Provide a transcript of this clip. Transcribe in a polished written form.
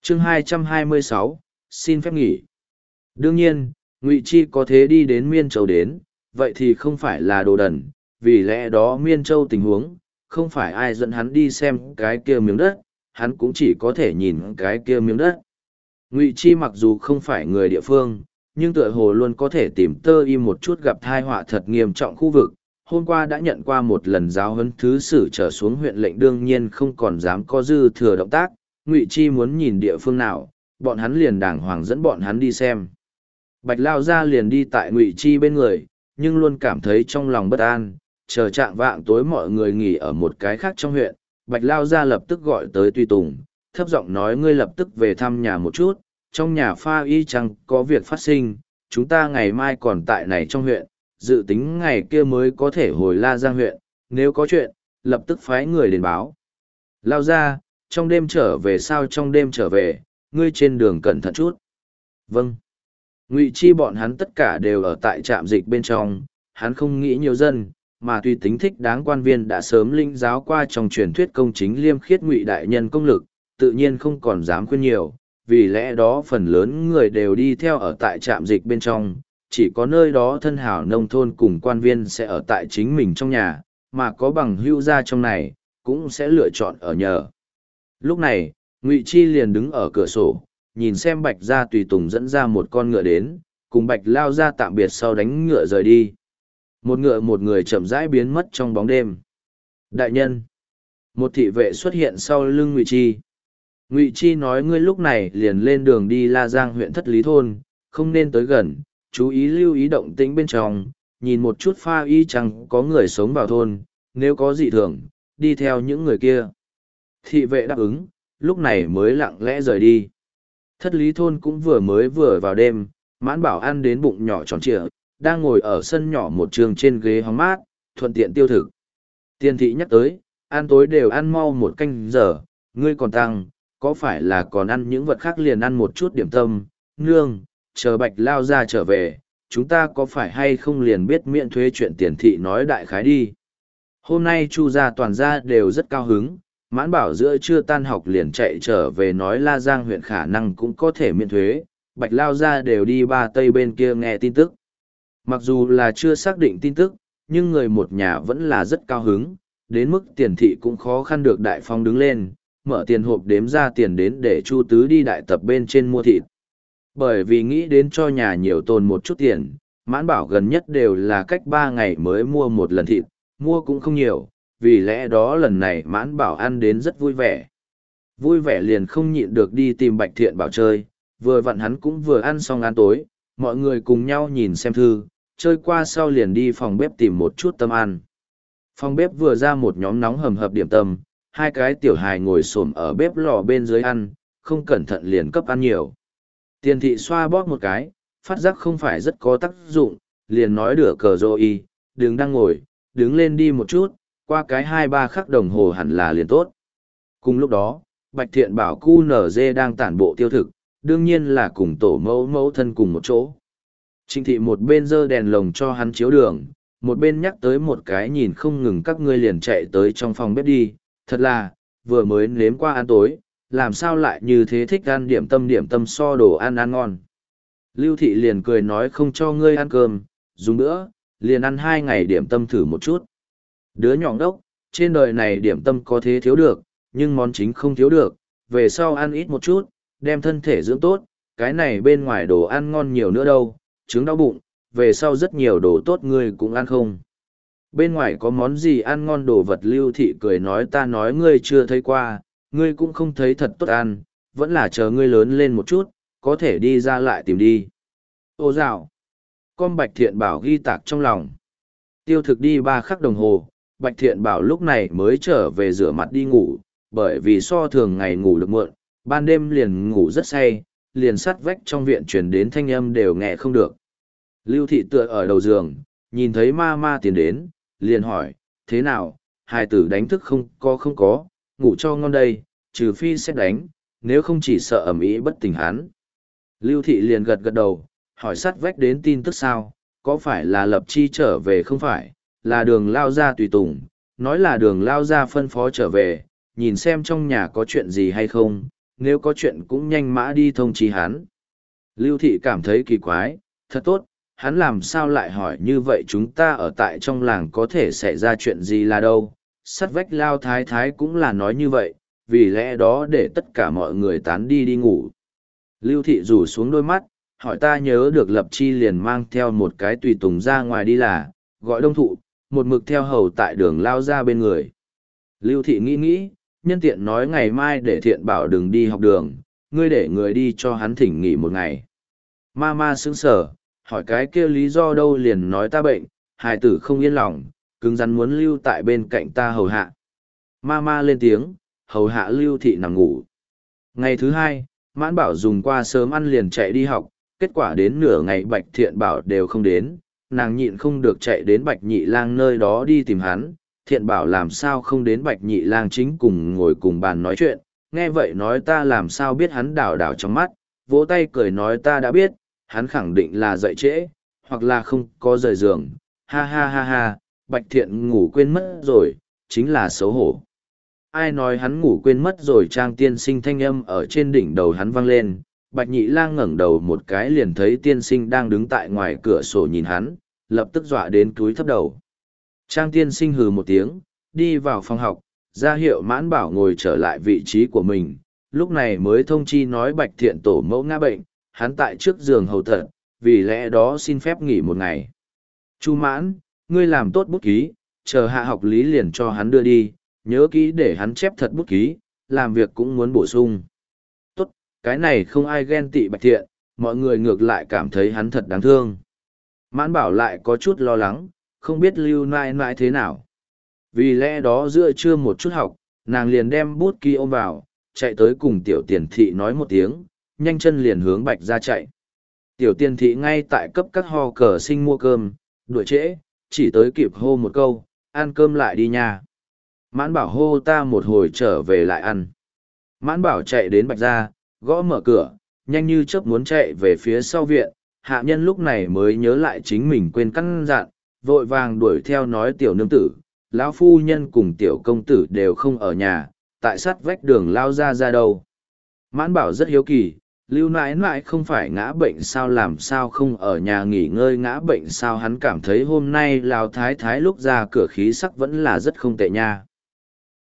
chương 226, xin phép nghỉ. Đương nhiên, Ngụy Chi có thế đi đến Miên Châu đến, vậy thì không phải là đồ đần, vì lẽ đó Miên Châu tình huống, không phải ai dẫn hắn đi xem cái kia miếng đất, hắn cũng chỉ có thể nhìn cái kia miếng đất. Ngụy Chi mặc dù không phải người địa phương, nhưng tựa hồ luôn có thể tìm tơ im một chút gặp tai họa thật nghiêm trọng khu vực. Hôm qua đã nhận qua một lần giáo huấn thứ sử trở xuống huyện lệnh, đương nhiên không còn dám có dư thừa động tác. Ngụy Chi muốn nhìn địa phương nào, bọn hắn liền đàng hoàng dẫn bọn hắn đi xem. Bạch Lao Gia liền đi tại Ngụy Chi bên người, nhưng luôn cảm thấy trong lòng bất an. Chờ trạng vạng tối mọi người nghỉ ở một cái khác trong huyện, Bạch Lao Gia lập tức gọi tới Tùy Tùng, thấp giọng nói: ngươi lập tức về thăm nhà một chút, trong nhà Pha Y chẳng có việc phát sinh, chúng ta ngày mai còn tại này trong huyện, dự tính ngày kia mới có thể hồi La Giang huyện, nếu có chuyện, lập tức phái người đến báo. Lao Gia, trong đêm trở về sao? Trong đêm trở về, ngươi trên đường cẩn thận chút. Vâng. Ngụy Chi bọn hắn tất cả đều ở tại trạm dịch bên trong, hắn không nghĩ nhiều dân, mà tuy tính thích đáng quan viên đã sớm linh giáo qua trong truyền thuyết công chính liêm khiết Ngụy đại nhân công lực, tự nhiên không còn dám khuyên nhiều, vì lẽ đó phần lớn người đều đi theo ở tại trạm dịch bên trong, chỉ có nơi đó thân hảo nông thôn cùng quan viên sẽ ở tại chính mình trong nhà, mà có bằng hữu gia trong này, cũng sẽ lựa chọn ở nhờ. Lúc này, Ngụy Chi liền đứng ở cửa sổ, nhìn xem Bạch Gia tùy tùng dẫn ra một con ngựa đến, cùng Bạch Lao Gia tạm biệt sau đánh ngựa rời đi. Một ngựa một người chậm rãi biến mất trong bóng đêm. Đại nhân, một thị vệ xuất hiện sau lưng Ngụy Chi. Ngụy Chi nói: ngươi lúc này liền lên đường đi La Giang huyện Thất Lý thôn, không nên tới gần, chú ý lưu ý động tĩnh bên trong, nhìn một chút Pha Y chẳng có người sống vào thôn, nếu có dị thường, đi theo những người kia. Thị vệ đáp ứng, lúc này mới lặng lẽ rời đi. Thất Lý thôn cũng vừa vào đêm, Mãn Bảo ăn đến bụng nhỏ tròn trịa, đang ngồi ở sân nhỏ một trường trên ghế hóng mát, thuận tiện tiêu thực. Tiên thị nhắc tới, ăn tối đều ăn mau một canh giờ, ngươi còn tăng, có phải là còn ăn những vật khác? Liền ăn một chút điểm tâm, nương, chờ Bạch Lao Gia trở về, chúng ta có phải hay không liền biết miễn thuế chuyện tiền thị nói đại khái đi. Hôm nay Chu gia toàn gia đều rất cao hứng, Mãn Bảo giữa trưa tan học liền chạy trở về nói La Giang huyện khả năng cũng có thể miễn thuế, Bạch Lao Gia đều đi Ba Tây bên kia nghe tin tức. Mặc dù là chưa xác định tin tức, nhưng người một nhà vẫn là rất cao hứng, đến mức tiền thị cũng khó khăn được Đại Phong đứng lên, mở tiền hộp đếm ra tiền đến để Chu Tứ đi đại tập bên trên mua thịt. Bởi vì nghĩ đến cho nhà nhiều tồn một chút tiền, Mãn Bảo gần nhất đều là cách 3 ngày mới mua một lần thịt, mua cũng không nhiều, vì lẽ đó lần này Mãn Bảo ăn đến rất vui vẻ. Vui vẻ liền không nhịn được đi tìm Bạch Thiện Bảo chơi, vừa vặn hắn cũng vừa ăn xong ăn tối, mọi người cùng nhau nhìn xem thư, chơi qua sau liền đi phòng bếp tìm một chút tâm ăn. Phòng bếp vừa ra một nhóm nóng hầm hập điểm tâm, hai cái tiểu hài ngồi xổm ở bếp lò bên dưới ăn, không cẩn thận liền cấp ăn nhiều. Tiền thị xoa bóp một cái, phát giác không phải rất có tác dụng, liền nói đửa cờ rô y, đừng đang ngồi, đứng lên đi một chút, qua cái 2-3 khắc đồng hồ hẳn là liền tốt. Cùng lúc đó, Bạch Thiện Bảo cu nở dê đang tản bộ tiêu thực, đương nhiên là cùng tổ mẫu thân cùng một chỗ. Trịnh thị một bên giơ đèn lồng cho hắn chiếu đường, một bên nhắc tới một cái nhìn không ngừng các ngươi liền chạy tới trong phòng bếp đi, thật là, vừa mới nếm qua ăn tối, làm sao lại như thế thích ăn điểm tâm so đồ ăn ngon. Lưu thị liền cười nói không cho ngươi ăn cơm, dùng nữa, liền ăn 2 ngày điểm tâm thử một chút. Đứa nhỏ đốc, trên đời này điểm tâm có thế thiếu được, nhưng món chính không thiếu được, về sau ăn ít một chút, đem thân thể dưỡng tốt, cái này bên ngoài đồ ăn ngon nhiều nữa đâu, trứng đau bụng, về sau rất nhiều đồ tốt ngươi cũng ăn không. Bên ngoài có món gì ăn ngon đồ vật? Lưu thị cười nói ta nói ngươi chưa thấy qua, ngươi cũng không thấy thật tốt ăn, vẫn là chờ ngươi lớn lên một chút, có thể đi ra lại tìm đi. Ô dạo, con Bạch Thiện Bảo ghi tạc trong lòng. Tiêu thực đi 3 khắc đồng hồ, Bạch Thiện Bảo lúc này mới trở về rửa mặt đi ngủ, bởi vì so thường ngày ngủ được muộn, ban đêm liền ngủ rất say, liền sắt vách trong viện truyền đến thanh âm đều nghe không được. Lưu thị tựa ở đầu giường, nhìn thấy ma tiến đến, liền hỏi, thế nào, hài tử đánh thức không có, ngủ cho ngon đây, trừ phi sẽ đánh, nếu không chỉ sợ ẩm ý bất tỉnh hắn. Lưu thị liền gật đầu, hỏi sắt vách đến tin tức sao, có phải là Lập Chi trở về? Không phải, là Đường Lao Gia tùy tùng, nói là Đường Lao Gia phân phó trở về, nhìn xem trong nhà có chuyện gì hay không, nếu có chuyện cũng nhanh mã đi thông chí hắn. Lưu Thị cảm thấy kỳ quái, thật tốt, hắn làm sao lại hỏi như vậy, chúng ta ở tại trong làng có thể xảy ra chuyện gì là đâu. Sắt vách Lao Thái Thái cũng là nói như vậy, vì lẽ đó để tất cả mọi người tán đi đi ngủ. Lưu Thị rủ xuống đôi mắt, hỏi ta nhớ được Lập Chi liền mang theo một cái tùy tùng ra ngoài đi là, gọi Đông Thụ, một mực theo hầu tại đường lao ra bên người. Lưu Thị nghĩ, nhân tiện nói ngày mai để Thiện Bảo đừng đi học đường, ngươi để người đi cho hắn thỉnh nghỉ một ngày. Ma sững sờ, hỏi cái kia lý do đâu, liền nói ta bệnh, hài tử không yên lòng, cứng rắn muốn lưu tại bên cạnh ta hầu hạ. Ma lên tiếng, hầu hạ Lưu Thị nằm ngủ. Ngày thứ hai, Mãn Bảo dùng qua sớm ăn liền chạy đi học, kết quả đến nửa ngày Bạch Thiện Bảo đều không đến, nàng nhịn không được chạy đến Bạch Nhị Lang nơi đó đi tìm hắn. Thiện Bảo làm sao không đến, Bạch Nhị Lang chính cùng ngồi cùng bàn nói chuyện, nghe vậy nói ta làm sao biết, hắn đảo đảo trong mắt, vỗ tay cười nói ta đã biết, hắn khẳng định là dậy trễ, hoặc là không có rời giường, ha ha ha ha, Bạch Thiện ngủ quên mất rồi, chính là xấu hổ. Ai nói hắn ngủ quên mất rồi, Trang tiên sinh thanh âm ở trên đỉnh đầu hắn vang lên. Bạch Nhị Lang ngẩng đầu một cái liền thấy tiên sinh đang đứng tại ngoài cửa sổ nhìn hắn, lập tức dọa đến cúi thấp đầu. Trang tiên sinh hừ một tiếng, đi vào phòng học, ra hiệu Mãn Bảo ngồi trở lại vị trí của mình, lúc này mới thông chi nói Bạch Thiện tổ mẫu ngã bệnh, hắn tại trước giường hầu tận, vì lẽ đó xin phép nghỉ một ngày. Chu Mãn, ngươi làm tốt bút ký, chờ hạ học lý liền cho hắn đưa đi, nhớ kỹ để hắn chép thật bút ký, làm việc cũng muốn bổ sung. Tốt, cái này không ai ghen tị Bạch Thiện, mọi người ngược lại cảm thấy hắn thật đáng thương. Mãn Bảo lại có chút lo lắng, không biết Lưu Nãi Nãi thế nào. Vì lẽ đó giữa trưa một chút học, nàng liền đem bút ký ôm vào, chạy tới cùng Tiểu Tiền Thị nói một tiếng, nhanh chân liền hướng Bạch ra chạy. Tiểu Tiền Thị ngay tại cấp các ho cờ sinh mua cơm, đuổi trễ, chỉ tới kịp hô một câu, ăn cơm lại đi nha. Mãn Bảo hô ta một hồi trở về lại ăn. Mãn Bảo chạy đến Bạch ra, gõ mở cửa, nhanh như chớp muốn chạy về phía sau viện. Hạ nhân lúc này mới nhớ lại chính mình quên căn dặn, vội vàng đuổi theo nói tiểu nương tử, lão phu nhân cùng tiểu công tử đều không ở nhà, tại sát vách đường lao ra đâu. Mãn Bảo rất hiếu kỳ, Lưu Nãi Nãi không phải ngã bệnh sao, làm sao không ở nhà nghỉ ngơi, ngã bệnh sao? Hắn cảm thấy hôm nay Lão Thái Thái lúc ra cửa khí sắc vẫn là rất không tệ nha.